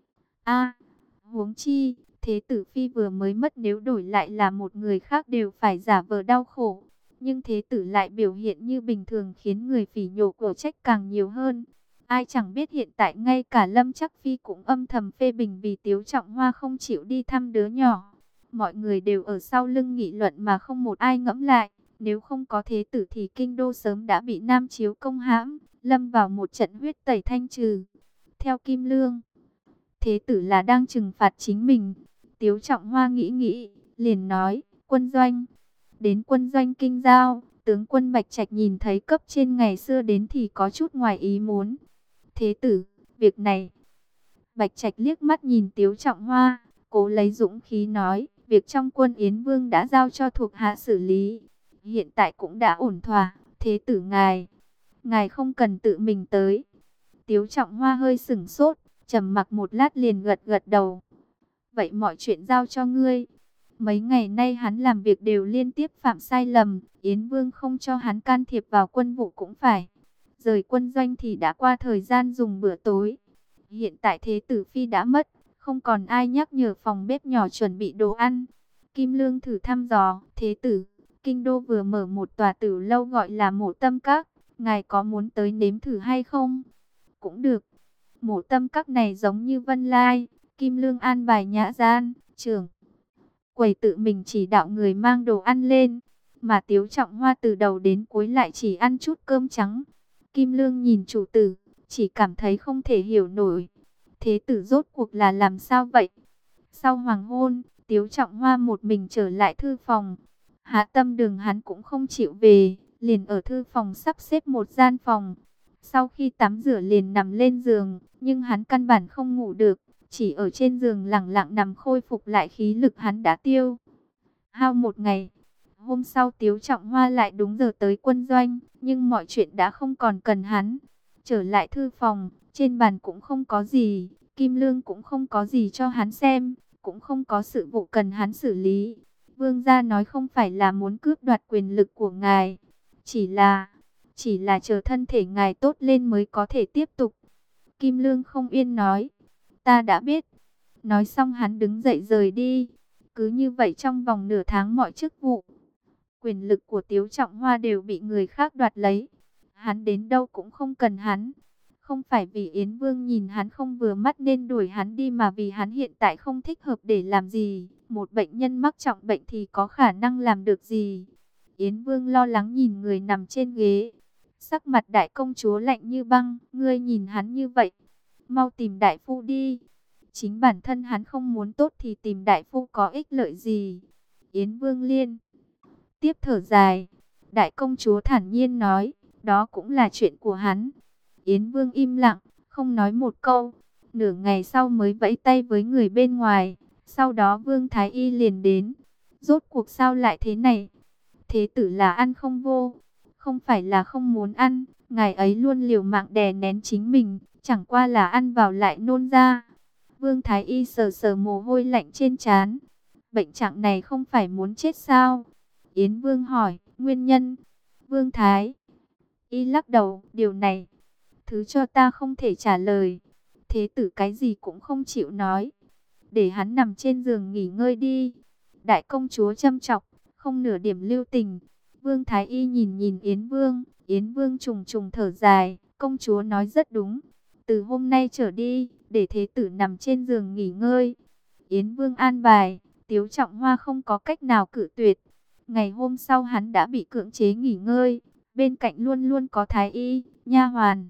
A, huống chi, Thế tử phi vừa mới mất, nếu đổi lại là một người khác đều phải giả vờ đau khổ. Nhưng thế tử lại biểu hiện như bình thường khiến người phỉ nhổ của trách càng nhiều hơn. Ai chẳng biết hiện tại ngay cả Lâm Chắc Phi cũng âm thầm phê bình vì Tiếu Trọng Hoa không chịu đi thăm đứa nhỏ. Mọi người đều ở sau lưng nghị luận mà không một ai ngẫm lại. Nếu không có thế tử thì kinh đô sớm đã bị Nam Chiếu công hãm, lâm vào một trận huyết tẩy thanh trừ. Theo Kim Lương, thế tử là đang trừng phạt chính mình. Tiếu Trọng Hoa nghĩ nghĩ, liền nói, quân doanh. Đến quân doanh Kinh Giao, tướng quân Bạch Trạch nhìn thấy cấp trên ngày xưa đến thì có chút ngoài ý muốn. Thế tử, việc này. Bạch Trạch liếc mắt nhìn Tiếu Trọng Hoa, cố lấy dũng khí nói, việc trong quân Yến Vương đã giao cho thuộc hạ xử lý. Hiện tại cũng đã ổn thỏa, thế tử ngài. Ngài không cần tự mình tới. Tiếu Trọng Hoa hơi sửng sốt, trầm mặc một lát liền gật gật đầu. Vậy mọi chuyện giao cho ngươi. Mấy ngày nay hắn làm việc đều liên tiếp phạm sai lầm, Yến Vương không cho hắn can thiệp vào quân vụ cũng phải. Rời quân doanh thì đã qua thời gian dùng bữa tối. Hiện tại thế tử phi đã mất, không còn ai nhắc nhở phòng bếp nhỏ chuẩn bị đồ ăn. Kim Lương thử thăm dò, thế tử, kinh đô vừa mở một tòa tử lâu gọi là Mộ Tâm Các, ngài có muốn tới nếm thử hay không? Cũng được. Mộ Tâm Các này giống như Vân Lai, Kim Lương an bài nhã gian, trưởng quầy tự mình chỉ đạo người mang đồ ăn lên, mà Tiếu Trọng Hoa từ đầu đến cuối lại chỉ ăn chút cơm trắng. Kim Lương nhìn chủ tử, chỉ cảm thấy không thể hiểu nổi. Thế tử rốt cuộc là làm sao vậy? Sau hoàng hôn, Tiếu Trọng Hoa một mình trở lại thư phòng. Hạ Tâm Đường hắn cũng không chịu về, liền ở thư phòng sắp xếp một gian phòng. Sau khi tắm rửa liền nằm lên giường, nhưng hắn căn bản không ngủ được, chỉ ở trên giường lặng lặng nằm khôi phục lại khí lực hắn đã tiêu hao một ngày. Hôm sau Tiếu Trọng Hoa lại đúng giờ tới quân doanh, nhưng mọi chuyện đã không còn cần hắn. Trở lại thư phòng, trên bàn cũng không có gì, Kim Lương cũng không có gì cho hắn xem, cũng không có sự vụ cần hắn xử lý. Vương gia nói không phải là muốn cướp đoạt quyền lực của ngài, chỉ là, chỉ là chờ thân thể ngài tốt lên mới có thể tiếp tục. Kim Lương không yên nói, ta đã biết. Nói xong hắn đứng dậy rời đi. Cứ như vậy trong vòng nửa tháng mọi chức vụ, quyền lực của Tiếu Trọng Hoa đều bị người khác đoạt lấy. Hắn đến đâu cũng không cần hắn. Không phải vì Yến Vương nhìn hắn không vừa mắt nên đuổi hắn đi, mà vì hắn hiện tại không thích hợp để làm gì. Một bệnh nhân mắc trọng bệnh thì có khả năng làm được gì. Yến Vương lo lắng nhìn người nằm trên ghế. Sắc mặt đại công chúa lạnh như băng. Ngươi nhìn hắn như vậy, mau tìm đại phu đi. Chính bản thân hắn không muốn tốt thì tìm đại phu có ích lợi gì. Yến Vương liên tiếp thở dài. Đại công chúa thản nhiên nói, đó cũng là chuyện của hắn. Yến Vương im lặng, không nói một câu. Nửa ngày sau mới vẫy tay với người bên ngoài. Sau đó Vương Thái Y liền đến. Rốt cuộc sao lại thế này? Thế tử là ăn không vô, không phải là không muốn ăn. Ngài ấy luôn liều mạng đè nén chính mình, chẳng qua là ăn vào lại nôn ra. Vương Thái Y sờ sờ mồ hôi lạnh trên trán. Bệnh trạng này không phải muốn chết sao? Yến Vương hỏi, nguyên nhân. Vương Thái Y lắc đầu, điều này, thứ cho ta không thể trả lời. Thế tử cái gì cũng không chịu nói. Để hắn nằm trên giường nghỉ ngơi đi. Đại công chúa châm chọc, không nửa điểm lưu tình. Vương Thái Y nhìn nhìn Yến Vương. Yến Vương trùng trùng thở dài. Công chúa nói rất đúng. Từ hôm nay trở đi, để thế tử nằm trên giường nghỉ ngơi. Yến Vương an bài, Tiếu Trọng Hoa không có cách nào cự tuyệt. Ngày hôm sau hắn đã bị cưỡng chế nghỉ ngơi. Bên cạnh luôn luôn có Thái Y, nha hoàn.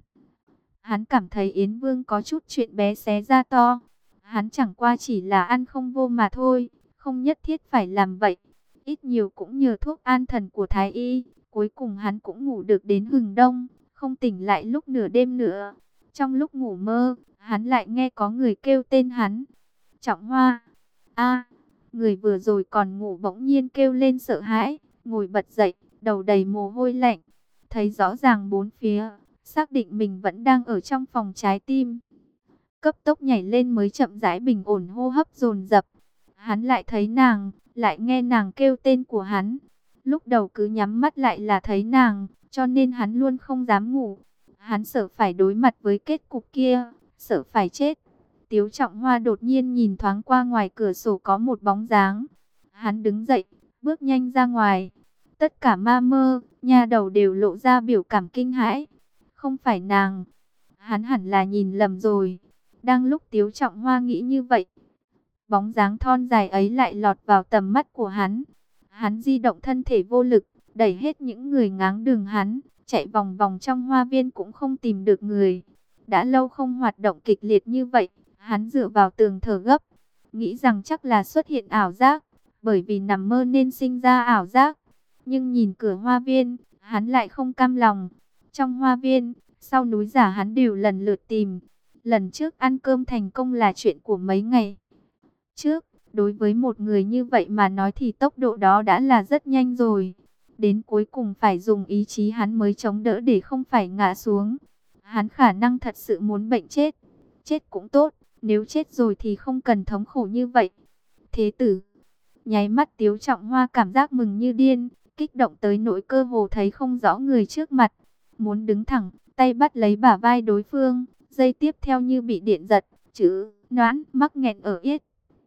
Hắn cảm thấy Yến Vương có chút chuyện bé xé ra to. Hắn chẳng qua chỉ là ăn không vô mà thôi, không nhất thiết phải làm vậy. Ít nhiều cũng nhờ thuốc an thần của Thái Y, cuối cùng hắn cũng ngủ được đến hừng đông, không tỉnh lại lúc nửa đêm nữa. Trong lúc ngủ mơ, hắn lại nghe có người kêu tên hắn. Trọng Hoa. A, người vừa rồi còn ngủ bỗng nhiên kêu lên sợ hãi, ngồi bật dậy, đầu đầy mồ hôi lạnh, thấy rõ ràng bốn phía, xác định mình vẫn đang ở trong phòng trái tim. Cấp tốc nhảy lên mới chậm rãi bình ổn hô hấp dồn dập. Hắn lại thấy nàng, lại nghe nàng kêu tên của hắn. Lúc đầu cứ nhắm mắt lại là thấy nàng, cho nên hắn luôn không dám ngủ. Hắn sợ phải đối mặt với kết cục kia, sợ phải chết. Tiếu Trọng Hoa đột nhiên nhìn thoáng qua ngoài cửa sổ có một bóng dáng. Hắn đứng dậy, bước nhanh ra ngoài. Tất cả ma mơ, nha đầu đều lộ ra biểu cảm kinh hãi. Không phải nàng, hắn hẳn là nhìn lầm rồi. Đang lúc Tiếu Trọng Hoa nghĩ như vậy, bóng dáng thon dài ấy lại lọt vào tầm mắt của hắn. Hắn di động thân thể vô lực, đẩy hết những người ngáng đường hắn, chạy vòng vòng trong hoa viên cũng không tìm được người. Đã lâu không hoạt động kịch liệt như vậy, hắn dựa vào tường thở gấp, nghĩ rằng chắc là xuất hiện ảo giác, bởi vì nằm mơ nên sinh ra ảo giác. Nhưng nhìn cửa hoa viên, hắn lại không cam lòng. Trong hoa viên, sau núi giả hắn đều lần lượt tìm. Lần trước ăn cơm thành công là chuyện của mấy ngày trước. Đối với một người như vậy mà nói thì tốc độ đó đã là rất nhanh rồi. Đến cuối cùng phải dùng ý chí hắn mới chống đỡ để không phải ngã xuống. Hắn khả năng thật sự muốn bệnh chết. Chết cũng tốt, nếu chết rồi thì không cần thống khổ như vậy. Thế tử, nháy mắt Tiếu Trọng Hoa cảm giác mừng như điên, kích động tới nỗi cơ hồ thấy không rõ người trước mặt. Muốn đứng thẳng, tay bắt lấy bả vai đối phương, giây tiếp theo như bị điện giật, chữ noãn mắc nghẹn ở yết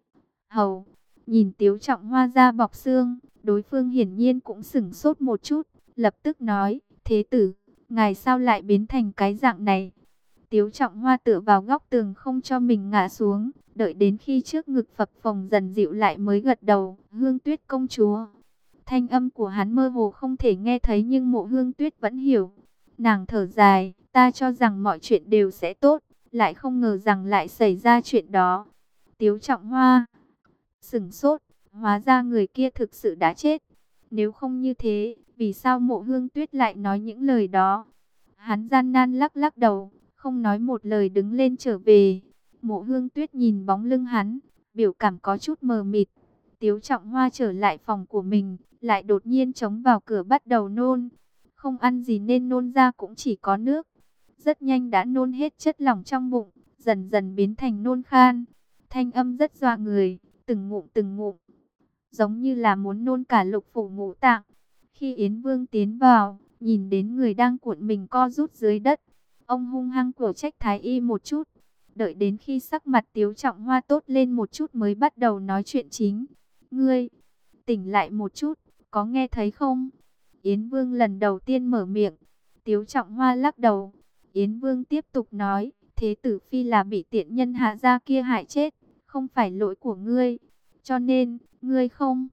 hầu. Nhìn Tiếu Trọng Hoa da bọc xương, đối phương hiển nhiên cũng sửng sốt một chút, lập tức nói, thế tử, ngài sao lại biến thành cái dạng này? Tiếu Trọng Hoa tựa vào góc tường không cho mình ngã xuống, đợi đến khi trước ngực phập phồng dần dịu lại mới gật đầu, Hương Tuyết công chúa. Thanh âm của hắn mơ hồ không thể nghe thấy nhưng Mộ Hương Tuyết vẫn hiểu. Nàng thở dài, ta cho rằng mọi chuyện đều sẽ tốt, lại không ngờ rằng lại xảy ra chuyện đó. Tiếu Trọng Hoa sửng sốt, hóa ra người kia thực sự đã chết. Nếu không như thế, vì sao Mộ Hương Tuyết lại nói những lời đó? Hắn gian nan lắc lắc đầu, không nói một lời đứng lên trở về. Mộ Hương Tuyết nhìn bóng lưng hắn, biểu cảm có chút mờ mịt. Tiếu Trọng Hoa trở lại phòng của mình, lại đột nhiên chống vào cửa bắt đầu nôn. Không ăn gì nên nôn ra cũng chỉ có nước. Rất nhanh đã nôn hết chất lỏng trong bụng, dần dần biến thành nôn khan. Thanh âm rất dọa người, từng ngụm từng ngụm, giống như là muốn nôn cả lục phủ ngũ tạng. Khi Yến Vương tiến vào, nhìn đến người đang cuộn mình co rút dưới đất, ông hung hăng cổ trách Thái Y một chút. Đợi đến khi sắc mặt Tiếu Trọng Hoa tốt lên một chút mới bắt đầu nói chuyện chính. Ngươi, tỉnh lại một chút, có nghe thấy không? Yến Vương lần đầu tiên mở miệng. Tiếu Trọng Hoa lắc đầu. Yến Vương tiếp tục nói, thế tử phi là bị tiện nhân hạ gia kia hại chết, không phải lỗi của ngươi. Cho nên, ngươi không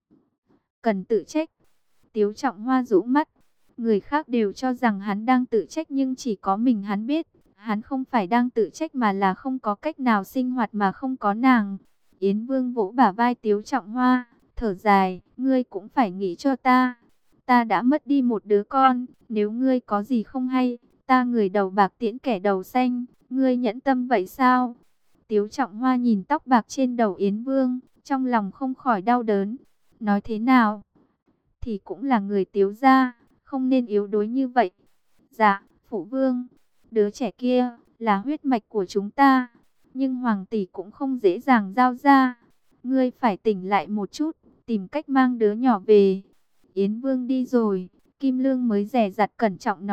cần tự trách. Tiếu Trọng Hoa rũ mắt. Người khác đều cho rằng hắn đang tự trách nhưng chỉ có mình hắn biết. Hắn không phải đang tự trách mà là không có cách nào sinh hoạt mà không có nàng. Yến Vương vỗ bả vai Tiếu Trọng Hoa, thở dài, ngươi cũng phải nghĩ cho ta. Ta đã mất đi một đứa con, nếu ngươi có gì không hay, ta người đầu bạc tiễn kẻ đầu xanh, ngươi nhẫn tâm vậy sao? Tiếu Trọng Hoa nhìn tóc bạc trên đầu Yến Vương, trong lòng không khỏi đau đớn. Nói thế nào thì cũng là người Tiếu gia, không nên yếu đuối như vậy. Dạ, phụ vương, đứa trẻ kia là huyết mạch của chúng ta, nhưng hoàng tỷ cũng không dễ dàng giao ra. Ngươi phải tỉnh lại một chút, tìm cách mang đứa nhỏ về. Yến Vương đi rồi, Kim Lương mới dè dặt cẩn trọng nói,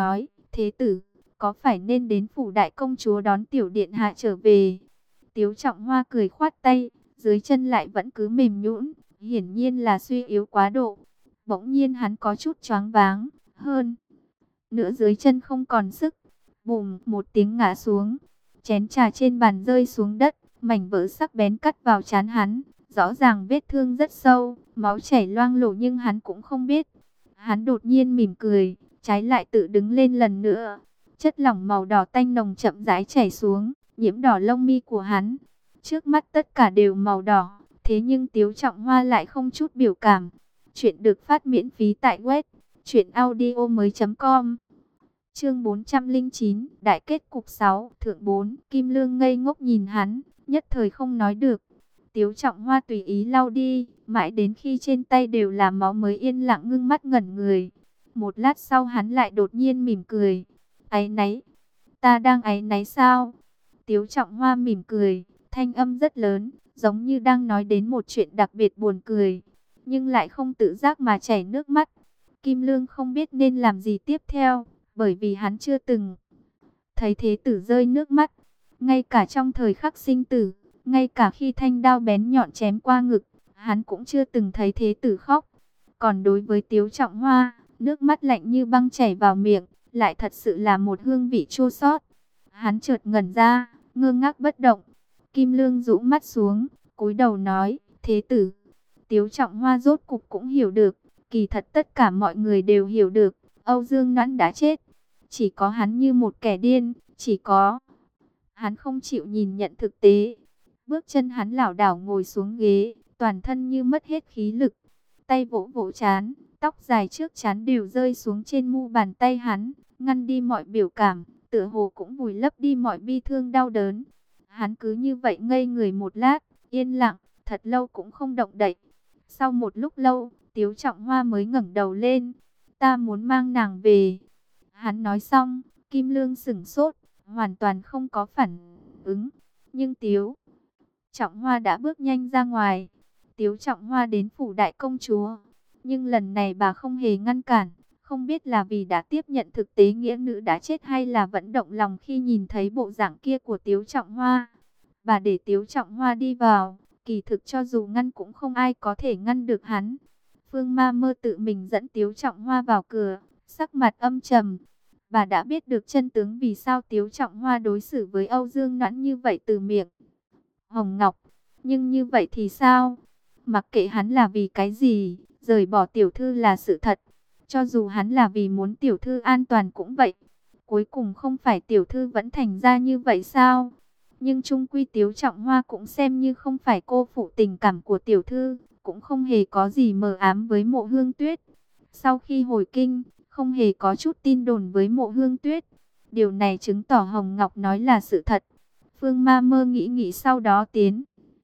Thế tử, có phải nên đến phủ đại công chúa đón tiểu điện hạ trở về? Tiếu Trọng Hoa cười khoát tay, dưới chân lại vẫn cứ mềm nhũn, hiển nhiên là suy yếu quá độ. Bỗng nhiên hắn có chút choáng váng, hơn nữa dưới chân không còn sức. Bùm, một tiếng ngã xuống, chén trà trên bàn rơi xuống đất, mảnh vỡ sắc bén cắt vào trán hắn. Rõ ràng vết thương rất sâu, máu chảy loang lổ nhưng hắn cũng không biết. Hắn đột nhiên mỉm cười, trái lại tự đứng lên lần nữa. Chất lỏng màu đỏ tanh nồng chậm rãi chảy xuống, nhiễm đỏ lông mi của hắn. Trước mắt tất cả đều màu đỏ, thế nhưng Tiếu Trọng Hoa lại không chút biểu cảm. Chuyện được phát miễn phí tại web truyện audio mới chấm com. Chương bốn trăm lẻ chín, Đại kết cục sáu, Thượng bốn. Kim Lương ngây ngốc nhìn hắn, nhất thời không nói được. Tiếu Trọng Hoa tùy ý lau đi, mãi đến khi trên tay đều là máu mới yên lặng ngưng mắt ngẩn người. Một lát sau hắn lại đột nhiên mỉm cười. Áy náy, ta đang áy náy sao? Tiếu Trọng Hoa mỉm cười, thanh âm rất lớn, giống như đang nói đến một chuyện đặc biệt buồn cười, nhưng lại không tự giác mà chảy nước mắt. Kim Lương không biết nên làm gì tiếp theo, bởi vì hắn chưa từng thấy thế tử rơi nước mắt. Ngay cả trong thời khắc sinh tử, ngay cả khi thanh đao bén nhọn chém qua ngực, hắn cũng chưa từng thấy thế tử khóc. Còn đối với Tiếu Trọng Hoa, nước mắt lạnh như băng chảy vào miệng, lại thật sự là một hương vị chua xót. Hắn chợt ngẩn ra, ngơ ngác bất động. Kim Lương rũ mắt xuống, cúi đầu nói, thế tử. Tiếu Trọng Hoa rốt cục cũng hiểu được, kỳ thật tất cả mọi người đều hiểu được, Âu Dương Noãn đã chết. Chỉ có hắn như một kẻ điên, chỉ có hắn không chịu nhìn nhận thực tế. Bước chân hắn lảo đảo ngồi xuống ghế, toàn thân như mất hết khí lực. Tay vỗ vỗ trán, tóc dài trước trán đều rơi xuống trên mu bàn tay hắn, ngăn đi mọi biểu cảm, tựa hồ cũng vùi lấp đi mọi bi thương đau đớn. Hắn cứ như vậy ngây người một lát, yên lặng, thật lâu cũng không động đậy. Sau một lúc lâu, Tiếu Trọng Hoa mới ngẩng đầu lên. Ta muốn mang nàng về. Hắn nói xong, Kim Lương sửng sốt, hoàn toàn không có phản ứng. Nhưng Tiếu Trọng Hoa đã bước nhanh ra ngoài. Tiếu Trọng Hoa đến phủ đại công chúa, nhưng lần này bà không hề ngăn cản. Không biết là vì đã tiếp nhận thực tế nghĩa nữ đã chết hay là vẫn động lòng khi nhìn thấy bộ dạng kia của Tiếu Trọng Hoa. Bà để Tiếu Trọng Hoa đi vào, kỳ thực cho dù ngăn cũng không ai có thể ngăn được hắn. Phương Ma Mơ tự mình dẫn Tiếu Trọng Hoa vào cửa, sắc mặt âm trầm. Bà đã biết được chân tướng vì sao Tiếu Trọng Hoa đối xử với Âu Dương Noãn như vậy từ miệng Hồng Ngọc. Nhưng như vậy thì sao? Mặc kệ hắn là vì cái gì, rời bỏ tiểu thư là sự thật. Cho dù hắn là vì muốn tiểu thư an toàn cũng vậy. Cuối cùng không phải tiểu thư vẫn thành ra như vậy sao? Nhưng chung quy Tiếu Trọng Hoa cũng xem như không phải cô phụ tình cảm của tiểu thư, cũng không hề có gì mờ ám với Mộ Hương Tuyết. Sau khi hồi kinh, không hề có chút tin đồn với Mộ Hương Tuyết. Điều này chứng tỏ Hồng Ngọc nói là sự thật. Phương Ma Mơ nghĩ nghĩ sau đó tiến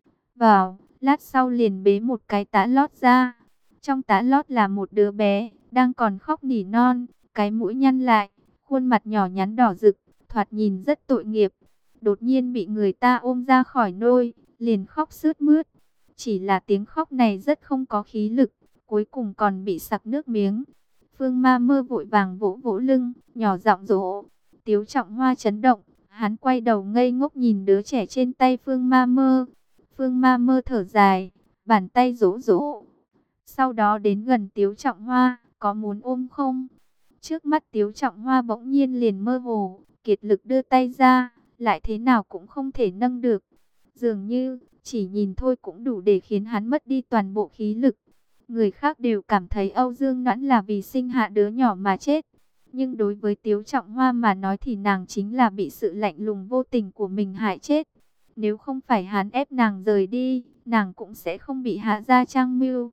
vào, lát sau liền bế một cái tã lót ra. Trong tã lót là một đứa bé, đang còn khóc nỉ non, cái mũi nhăn lại, khuôn mặt nhỏ nhắn đỏ rực, thoạt nhìn rất tội nghiệp. Đột nhiên bị người ta ôm ra khỏi nôi, liền khóc sướt mướt. Chỉ là tiếng khóc này rất không có khí lực, cuối cùng còn bị sặc nước miếng. Phương Ma Mơ vội vàng vỗ vỗ lưng, nhỏ giọng dỗ. Tiếu Trọng Hoa chấn động, hắn quay đầu ngây ngốc nhìn đứa trẻ trên tay Phương Ma Mơ. Phương Ma Mơ thở dài, bàn tay dỗ dỗ. Sau đó đến gần Tiếu Trọng Hoa, có muốn ôm không? Trước mắt Tiếu Trọng Hoa bỗng nhiên liền mơ hồ, kiệt lực đưa tay ra, lại thế nào cũng không thể nâng được. Dường như, chỉ nhìn thôi cũng đủ để khiến hắn mất đi toàn bộ khí lực. Người khác đều cảm thấy Âu Dương Noãn là vì sinh hạ đứa nhỏ mà chết. Nhưng đối với Tiếu Trọng Hoa mà nói thì nàng chính là bị sự lạnh lùng vô tình của mình hại chết. Nếu không phải hắn ép nàng rời đi, nàng cũng sẽ không bị hạ gia trang mưu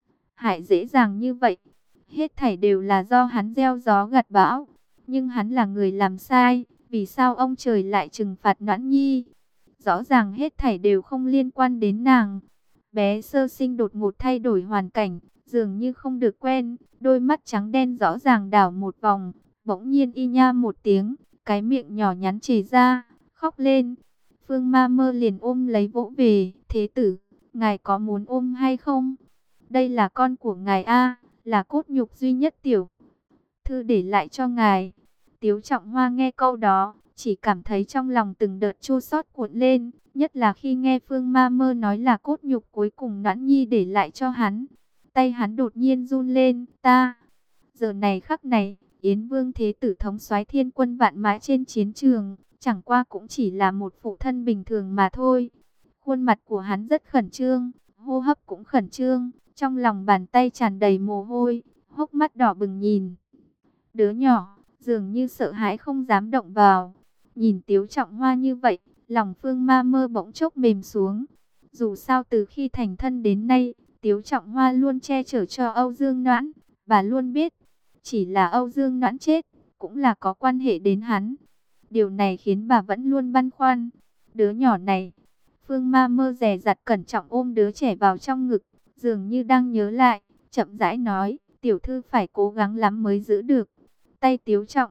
hại dễ dàng như vậy. Hết thảy đều là do hắn gieo gió gặt bão. Nhưng hắn là người làm sai, vì sao ông trời lại trừng phạt Noãn Nhi? Rõ ràng hết thảy đều không liên quan đến nàng. Bé sơ sinh đột ngột thay đổi hoàn cảnh, dường như không được quen, đôi mắt trắng đen rõ ràng đảo một vòng, bỗng nhiên y nha một tiếng, cái miệng nhỏ nhắn chề ra, khóc lên. Phương Ma Mơ liền ôm lấy vỗ về, thế tử, ngài có muốn ôm hay không? Đây là con của ngài a, là cốt nhục duy nhất tiểu thư để lại cho ngài. Tiếu Trọng Hoa nghe câu đó, chỉ cảm thấy trong lòng từng đợt chua xót cuộn lên, nhất là khi nghe Phương Ma Mơ nói là cốt nhục cuối cùng Noãn Nhi để lại cho hắn. Tay hắn đột nhiên run lên, ta. Giờ này khắc này, Yến Vương Thế Tử thống soái thiên quân vạn mã trên chiến trường, chẳng qua cũng chỉ là một phụ thân bình thường mà thôi. Khuôn mặt của hắn rất khẩn trương, hô hấp cũng khẩn trương, trong lòng bàn tay tràn đầy mồ hôi, hốc mắt đỏ bừng nhìn. Đứa nhỏ, dường như sợ hãi không dám động vào. Nhìn Tiếu Trọng Hoa như vậy, lòng Phương Ma Mơ bỗng chốc mềm xuống. Dù sao từ khi thành thân đến nay, Tiếu Trọng Hoa luôn che chở cho Âu Dương Noãn, bà luôn biết, chỉ là Âu Dương Noãn chết, cũng là có quan hệ đến hắn. Điều này khiến bà vẫn luôn băn khoăn. Đứa nhỏ này, Phương Ma Mơ dè dặt cẩn trọng ôm đứa trẻ vào trong ngực, dường như đang nhớ lại, chậm rãi nói, tiểu thư phải cố gắng lắm mới giữ được. Tay Tiếu Trọng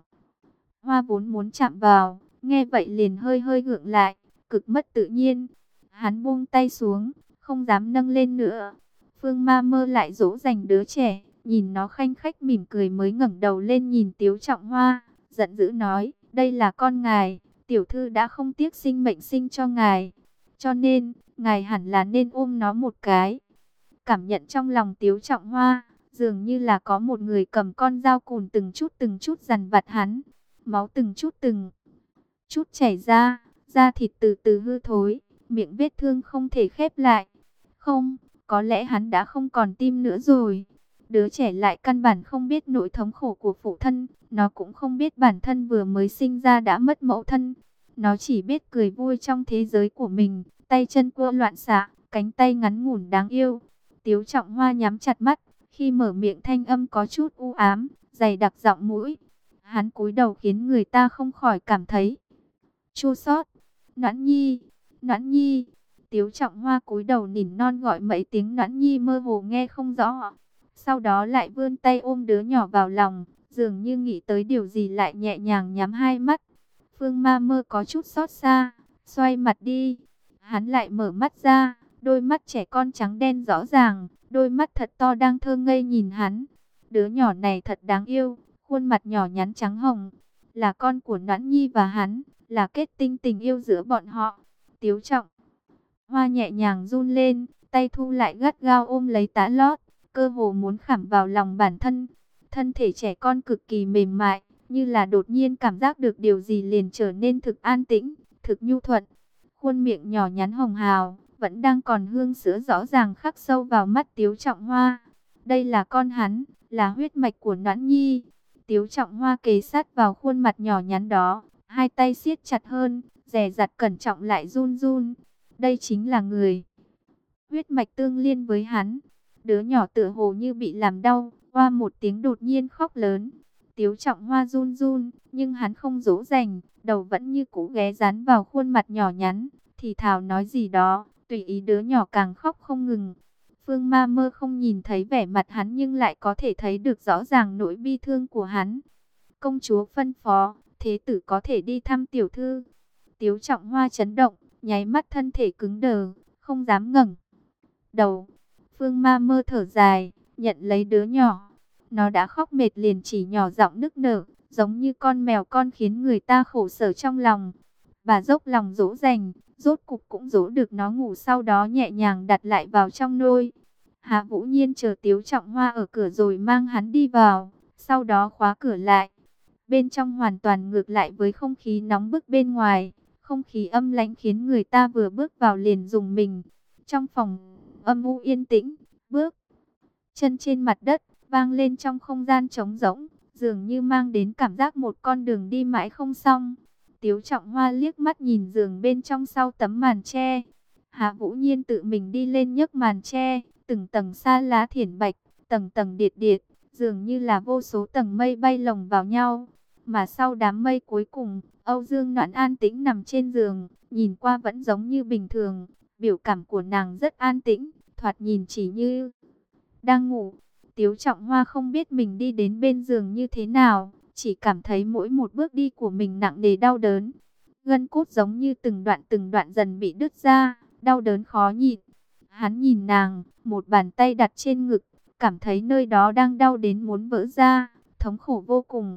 Hoa vốn muốn chạm vào, nghe vậy liền hơi hơi gượng lại, cực mất tự nhiên. Hắn buông tay xuống, không dám nâng lên nữa. Phương Ma Mơ lại dỗ dành đứa trẻ, nhìn nó khanh khách mỉm cười mới ngẩng đầu lên nhìn Tiếu Trọng Hoa, giận dữ nói, đây là con ngài, tiểu thư đã không tiếc sinh mệnh sinh cho ngài, cho nên, ngài hẳn là nên ôm nó một cái. Cảm nhận trong lòng Tiếu Trọng Hoa, dường như là có một người cầm con dao cùn từng chút từng chút dằn vặt hắn, máu từng chút từng chút chảy ra, da thịt từ từ hư thối, miệng vết thương không thể khép lại. Không, có lẽ hắn đã không còn tim nữa rồi. Đứa trẻ lại căn bản không biết nỗi thống khổ của phụ thân, nó cũng không biết bản thân vừa mới sinh ra đã mất mẫu thân. Nó chỉ biết cười vui trong thế giới của mình, tay chân cua loạn xạ, cánh tay ngắn ngủn đáng yêu. Tiếu Trọng Hoa nhắm chặt mắt, khi mở miệng thanh âm có chút u ám, dày đặc giọng mũi. Hắn cúi đầu khiến người ta không khỏi cảm thấy chua xót. Noãn Nhi, Noãn Nhi. Tiếu Trọng Hoa cúi đầu nỉ non gọi mấy tiếng Noãn Nhi mơ hồ nghe không rõ. Sau đó lại vươn tay ôm đứa nhỏ vào lòng, dường như nghĩ tới điều gì lại nhẹ nhàng nhắm hai mắt. Phương Ma Mơ có chút xót xa, xoay mặt đi. Hắn lại mở mắt ra, đôi mắt trẻ con trắng đen rõ ràng, đôi mắt thật to đang thơ ngây nhìn hắn. Đứa nhỏ này thật đáng yêu, khuôn mặt nhỏ nhắn trắng hồng, là con của Noãn Nhi và hắn, là kết tinh tình yêu giữa bọn họ. Tiếu Trọng Hoa nhẹ nhàng run lên, tay thu lại gắt gao ôm lấy tã lót, cơ hồ muốn khảm vào lòng bản thân. Thân thể trẻ con cực kỳ mềm mại, như là đột nhiên cảm giác được điều gì liền trở nên thực an tĩnh, thực nhu thuận. Khuôn miệng nhỏ nhắn hồng hào, vẫn đang còn hương sữa rõ ràng khắc sâu vào mắt Tiếu Trọng Hoa. Đây là con hắn, là huyết mạch của Noãn Nhi. Tiếu Trọng Hoa kề sát vào khuôn mặt nhỏ nhắn đó, hai tay siết chặt hơn, dè dặt cẩn trọng lại run run. Đây chính là người huyết mạch tương liên với hắn. Đứa nhỏ tựa hồ như bị làm đau, hoa một tiếng đột nhiên khóc lớn. Tiếu Trọng Hoa run run, nhưng hắn không dỗ dành, đầu vẫn như cũ ghé dán vào khuôn mặt nhỏ nhắn, thì thào nói gì đó, tùy ý đứa nhỏ càng khóc không ngừng. Phương Ma Mơ không nhìn thấy vẻ mặt hắn nhưng lại có thể thấy được rõ ràng nỗi bi thương của hắn. Công chúa phân phó, thế tử có thể đi thăm tiểu thư. Tiếu Trọng Hoa chấn động, nháy mắt thân thể cứng đờ, không dám ngẩng đầu. Phương Ma Mơ thở dài, nhận lấy đứa nhỏ. Nó đã khóc mệt liền chỉ nhỏ giọng nức nở, giống như con mèo con khiến người ta khổ sở trong lòng. Bà dốc lòng dỗ dành, rốt cục cũng dỗ được nó ngủ, sau đó nhẹ nhàng đặt lại vào trong nôi. Hạ Vũ Nhiên chờ Tiếu Trọng Hoa ở cửa rồi mang hắn đi vào, sau đó khóa cửa lại. Bên trong hoàn toàn ngược lại với không khí nóng bức bên ngoài, không khí âm lãnh khiến người ta vừa bước vào liền rùng mình. Trong phòng âm u yên tĩnh, bước chân trên mặt đất vang lên trong không gian trống rỗng, dường như mang đến cảm giác một con đường đi mãi không xong. Tiếu Trọng Hoa liếc mắt nhìn giường bên trong sau tấm màn tre. Hạ Vũ Nhiên tự mình đi lên nhấc màn tre, từng tầng sa lá thiển bạch, tầng tầng điệt điệt, dường như là vô số tầng mây bay lồng vào nhau. Mà sau đám mây cuối cùng, Âu Dương Noãn an tĩnh nằm trên giường, nhìn qua vẫn giống như bình thường. Biểu cảm của nàng rất an tĩnh, thoạt nhìn chỉ như đang ngủ. Tiếu Trọng Hoa không biết mình đi đến bên giường như thế nào, chỉ cảm thấy mỗi một bước đi của mình nặng nề đau đớn. Gân cốt giống như từng đoạn từng đoạn dần bị đứt ra, đau đớn khó nhịn. Hắn nhìn nàng, một bàn tay đặt trên ngực, cảm thấy nơi đó đang đau đến muốn vỡ ra, thống khổ vô cùng.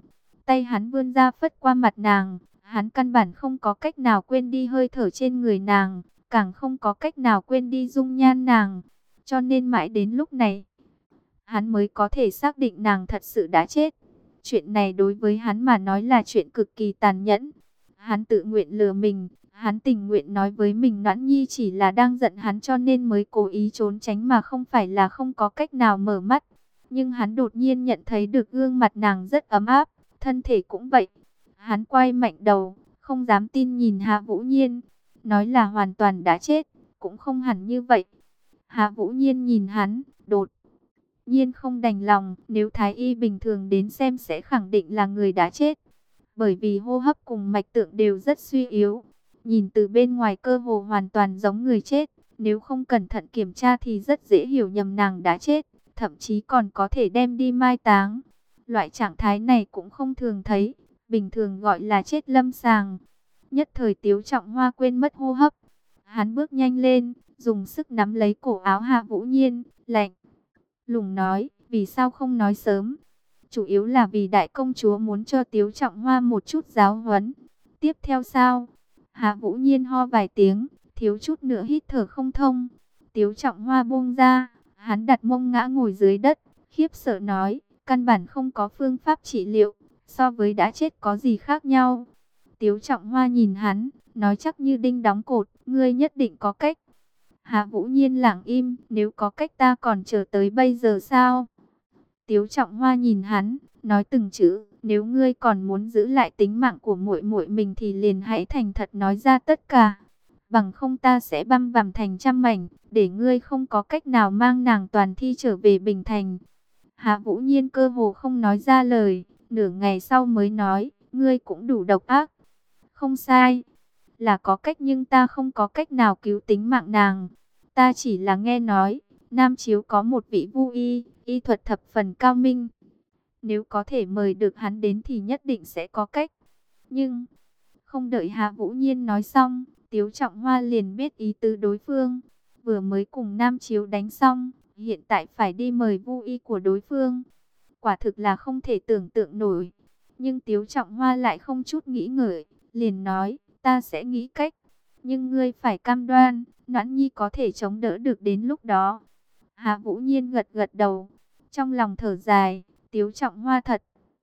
tay hắn vươn ra phất qua mặt nàng. Hắn căn bản không có cách nào quên đi hơi thở trên người nàng, càng không có cách nào quên đi dung nhan nàng. Cho nên mãi đến lúc này, hắn mới có thể xác định nàng thật sự đã chết. Chuyện này đối với hắn mà nói là chuyện cực kỳ tàn nhẫn. Hắn tự nguyện lừa mình, hắn tình nguyện nói với mình Noãn Nhi chỉ là đang giận hắn cho nên mới cố ý trốn tránh mà không phải là không có cách nào mở mắt. Nhưng hắn đột nhiên nhận thấy được gương mặt nàng rất ấm áp, thân thể cũng vậy. Hắn quay mạnh đầu, không dám tin nhìn Hạ Vũ Nhiên, nói là hoàn toàn đã chết, cũng không hẳn như vậy. Hạ Vũ Nhiên nhìn hắn, đột nhiên không đành lòng, nếu Thái Y bình thường đến xem sẽ khẳng định là người đã chết. Bởi vì hô hấp cùng mạch tượng đều rất suy yếu, nhìn từ bên ngoài cơ hồ hoàn toàn giống người chết. Nếu không cẩn thận kiểm tra thì rất dễ hiểu nhầm nàng đã chết, thậm chí còn có thể đem đi mai táng. Loại trạng thái này cũng không thường thấy, bình thường gọi là chết lâm sàng. Nhất thời Tiếu Trọng Hoa quên mất hô hấp. Hắn bước nhanh lên, dùng sức nắm lấy cổ áo Hạ Vũ Nhiên, lạnh lùng nói, vì sao không nói sớm? Chủ yếu là vì đại công chúa muốn cho Tiếu Trọng Hoa một chút giáo huấn. Tiếp theo sao? Hạ Vũ Nhiên ho vài tiếng, thiếu chút nữa hít thở không thông. Tiếu Trọng Hoa buông ra, hắn đặt mông ngã ngồi dưới đất, khiếp sợ nói, căn bản không có phương pháp trị liệu, so với đã chết có gì khác nhau. Tiếu Trọng Hoa nhìn hắn, nói chắc như đinh đóng cột, ngươi nhất định có cách. Hạ Vũ Nhiên lặng im, nếu có cách ta còn chờ tới bây giờ sao? Tiếu Trọng Hoa nhìn hắn, nói từng chữ, nếu ngươi còn muốn giữ lại tính mạng của muội muội mình thì liền hãy thành thật nói ra tất cả. Bằng không ta sẽ băm vằm thành trăm mảnh, để ngươi không có cách nào mang nàng toàn thi trở về Bình Thành. Hạ Vũ Nhiên cơ hồ không nói ra lời, nửa ngày sau mới nói, ngươi cũng đủ độc ác. Không sai, là có cách nhưng ta không có cách nào cứu tính mạng nàng. Ta chỉ là nghe nói, Nam Chiếu có một vị vu y, y thuật thập phần cao minh. Nếu có thể mời được hắn đến thì nhất định sẽ có cách. Nhưng, không đợi Hạ Vũ Nhiên nói xong, Tiếu Trọng Hoa liền biết ý tứ đối phương. Vừa mới cùng Nam Chiếu đánh xong, hiện tại phải đi mời vu y của đối phương. Quả thực là không thể tưởng tượng nổi. Nhưng Tiếu Trọng Hoa lại không chút nghĩ ngợi, liền nói, ta sẽ nghĩ cách. Nhưng ngươi phải cam đoan, Noãn Nhi có thể chống đỡ được đến lúc đó. Hạ Vũ Nhiên gật gật đầu, trong lòng thở dài, Tiếu Trọng Hoa thật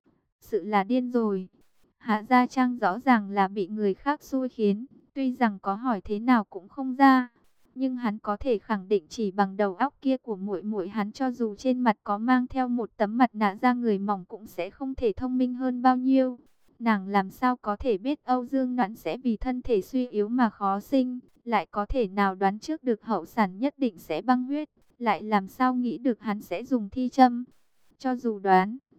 sự là điên rồi. Hạ Gia Trang rõ ràng là bị người khác xui khiến, tuy rằng có hỏi thế nào cũng không ra, nhưng hắn có thể khẳng định chỉ bằng đầu óc kia của muội muội hắn, cho dù trên mặt có mang theo một tấm mặt nạ da người mỏng cũng sẽ không thể thông minh hơn bao nhiêu. Nàng làm sao có thể biết Âu Dương Noãn sẽ vì thân thể suy yếu mà khó sinh, lại có thể nào đoán trước được hậu sản nhất định sẽ băng huyết, lại làm sao nghĩ được hắn sẽ dùng thi châm. Cho dù đoán,